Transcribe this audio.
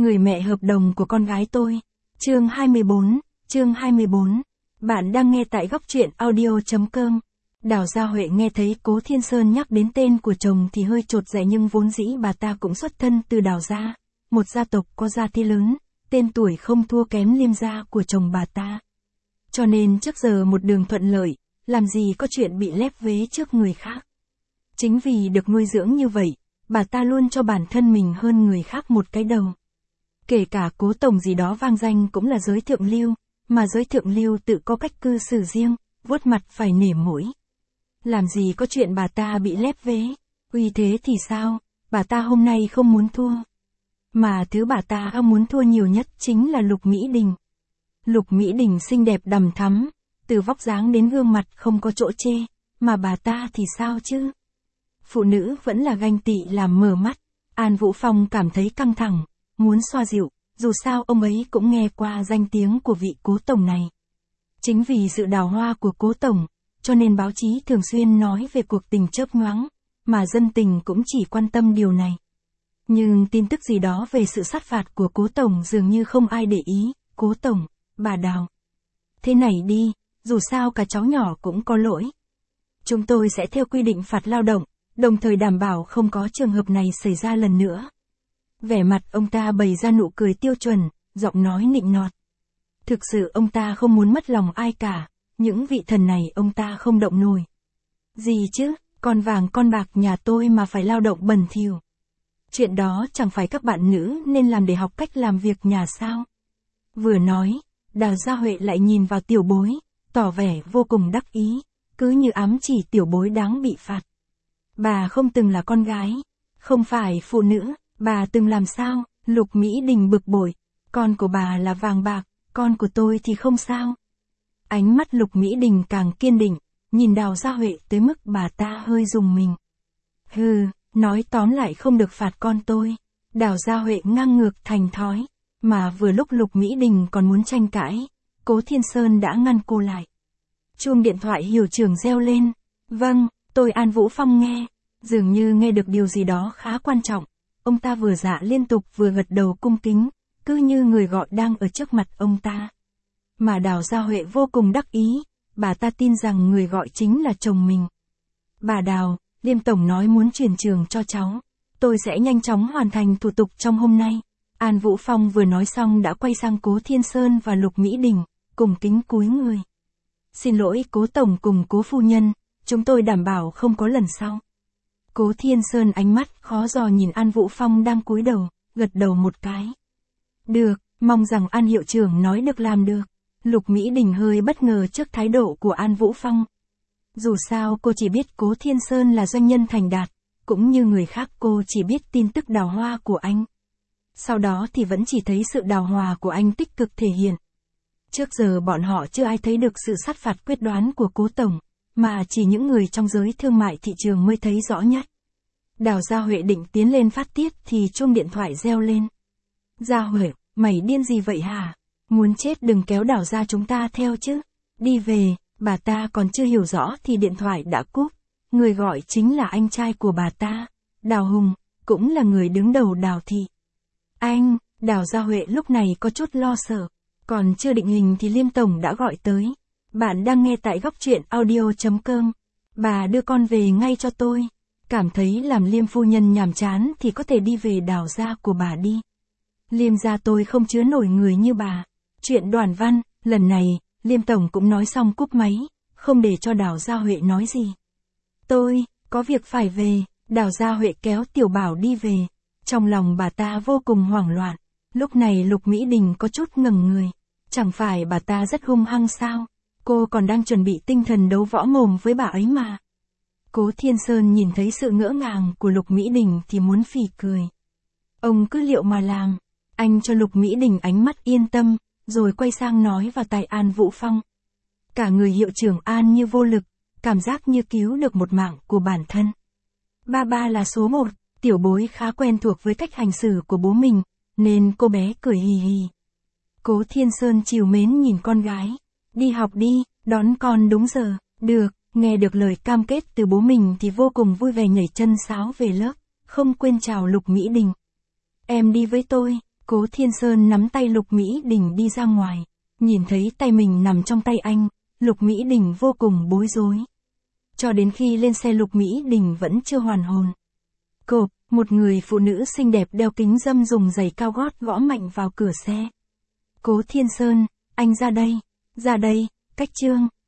Người mẹ hợp đồng của con gái tôi. Chương 24. Bạn đang nghe tại góc truyện audio.com. Đào Gia Huệ nghe thấy Cố Thiên Sơn nhắc đến tên của chồng thì hơi chột dạ, nhưng vốn dĩ bà ta cũng xuất thân từ Đào gia, một gia tộc có gia thế lớn, tên tuổi không thua kém Liêm gia của chồng bà ta. Cho nên trước giờ một đường thuận lợi, làm gì có chuyện bị lép vế trước người khác. Chính vì được nuôi dưỡng như vậy, bà ta luôn cho bản thân mình hơn người khác một cái đầu. Kể cả Cố tổng gì đó vang danh cũng là giới thượng lưu, mà giới thượng lưu tự có cách cư xử riêng, vuốt mặt phải nể mũi. Làm gì có chuyện bà ta bị lép vế, uy thế thì sao, bà ta hôm nay không muốn thua. Mà thứ bà ta không muốn thua nhiều nhất chính là Lục Mỹ Đình. Lục Mỹ Đình xinh đẹp đằm thắm, từ vóc dáng đến gương mặt không có chỗ chê, mà bà ta thì sao chứ? Phụ nữ vẫn là ganh tị làm mờ mắt. An Vũ Phong cảm thấy căng thẳng, muốn xoa dịu, dù sao ông ấy cũng nghe qua danh tiếng của vị Cố tổng này. Chính vì sự đào hoa của Cố tổng, cho nên báo chí thường xuyên nói về cuộc tình chớp nhoáng, mà dân tình cũng chỉ quan tâm điều này. Nhưng tin tức gì đó về sự sát phạt của Cố tổng dường như không ai để ý. Cố tổng, bà Đào. Thế này đi, dù sao cả cháu nhỏ cũng có lỗi. Chúng tôi sẽ theo quy định phạt lao động, đồng thời đảm bảo không có trường hợp này xảy ra lần nữa. Vẻ mặt ông ta bày ra nụ cười tiêu chuẩn, giọng nói nịnh nọt. Thực sự ông ta không muốn mất lòng ai cả, những vị thần này ông ta không động nổi. Gì chứ, con vàng con bạc nhà tôi mà phải lao động bẩn thỉu. Chuyện đó chẳng phải các bạn nữ nên làm để học cách làm việc nhà sao? Vừa nói, Đào Gia Huệ lại nhìn vào tiểu bối, tỏ vẻ vô cùng đắc ý, cứ như ám chỉ tiểu bối đáng bị phạt. Bà không từng là con gái, không phải phụ nữ, bà từng làm sao? Lục Mỹ Đình bực bội, con của bà là vàng bạc, con của tôi thì không sao. Ánh mắt Lục Mỹ Đình càng kiên định, nhìn Đào Gia Huệ tới mức bà ta hơi rùng mình. Hừ, nói tóm lại không được phạt con tôi. Đào Gia Huệ ngang ngược thành thói, mà vừa lúc Lục Mỹ Đình còn muốn tranh cãi, Cố Thiên Sơn đã ngăn cô lại. Chuông điện thoại hiệu trưởng reo lên. Vâng, tôi An Vũ Phong nghe. Dường như nghe được điều gì đó khá quan trọng. Ông ta vừa dạ liên tục vừa gật đầu cung kính, cứ như người gọi đang ở trước mặt ông ta. Mà Đào Gia Huệ vô cùng đắc ý, bà ta tin rằng người gọi chính là chồng mình. Bà Đào, Liêm tổng nói muốn chuyển trường cho cháu. Tôi sẽ nhanh chóng hoàn thành thủ tục trong hôm nay. An Vũ Phong vừa nói xong đã quay sang Cố Thiên Sơn và Lục Mỹ Đình, cùng kính cúi người. Xin lỗi Cố tổng cùng Cố phu nhân, chúng tôi đảm bảo không có lần sau. Cố Thiên Sơn ánh mắt khó dò nhìn An Vũ Phong đang cúi đầu, gật đầu một cái. Được, mong rằng An hiệu trưởng nói được làm được. Lục Mỹ Đình hơi bất ngờ trước thái độ của An Vũ Phong. Dù sao cô chỉ biết Cố Thiên Sơn là doanh nhân thành đạt, cũng như người khác cô chỉ biết tin tức đào hoa của anh. Sau đó thì vẫn chỉ thấy sự đào hòa của anh tích cực thể hiện. Trước giờ bọn họ chưa ai thấy được sự sát phạt quyết đoán của Cố tổng, mà chỉ những người trong giới thương mại thị trường mới thấy rõ nhất. Đào Gia Huệ định tiến lên phát tiết thì chuông điện thoại reo lên. Gia Huệ, mày điên gì vậy hả? Muốn chết đừng kéo Đào gia chúng ta theo chứ. Đi về, bà ta còn chưa hiểu rõ thì điện thoại đã cúp. Người gọi chính là anh trai của bà ta, Đào Hùng, cũng là người đứng đầu Đào thị. Anh, Đào Gia Huệ lúc này có chút lo sợ. Còn chưa định hình thì Liêm tổng đã gọi tới. Bạn đang nghe tại góc truyện audio.com. Bà đưa con về ngay cho tôi. Cảm thấy làm Liêm phu nhân nhàm chán thì có thể đi về Đào gia của bà đi. Liêm gia tôi không chứa nổi người như bà. Chuyện Đoàn Văn, lần này, Liêm tổng cũng nói xong cúp máy, không để cho Đào Gia Huệ nói gì. Tôi, có việc phải về. Đào Gia Huệ kéo Tiểu Bảo đi về. Trong lòng bà ta vô cùng hoảng loạn. Lúc này Lục Mỹ Đình có chút ngẩng người. Chẳng phải bà ta rất hung hăng sao? Cô còn đang chuẩn bị tinh thần đấu võ mồm với bà ấy mà. Cố Thiên Sơn nhìn thấy sự ngỡ ngàng của Lục Mỹ Đình thì muốn phì cười. Ông cứ liệu mà làm. Anh cho Lục Mỹ Đình ánh mắt yên tâm, rồi quay sang nói vào tai An Vũ Phong. Cả người hiệu trưởng An như vô lực, cảm giác như cứu được một mạng của bản thân. Ba là số một, tiểu bối khá quen thuộc với cách hành xử của bố mình, nên cô bé cười hì hì. Cố Thiên Sơn trìu mến nhìn con gái. Đi học đi, đón con đúng giờ. Được, nghe được lời cam kết từ bố mình thì vô cùng vui vẻ nhảy chân sáo về lớp, không quên chào Lục Mỹ Đình. Em đi với tôi. Cố Thiên Sơn nắm tay Lục Mỹ Đình đi ra ngoài. Nhìn thấy tay mình nằm trong tay anh, Lục Mỹ Đình vô cùng bối rối. Cho đến khi lên xe Lục Mỹ Đình vẫn chưa hoàn hồn. Cộp, một người phụ nữ xinh đẹp đeo kính râm dùng giày cao gót gõ mạnh vào cửa xe. Cố Thiên Sơn, anh ra đây, cách Trương.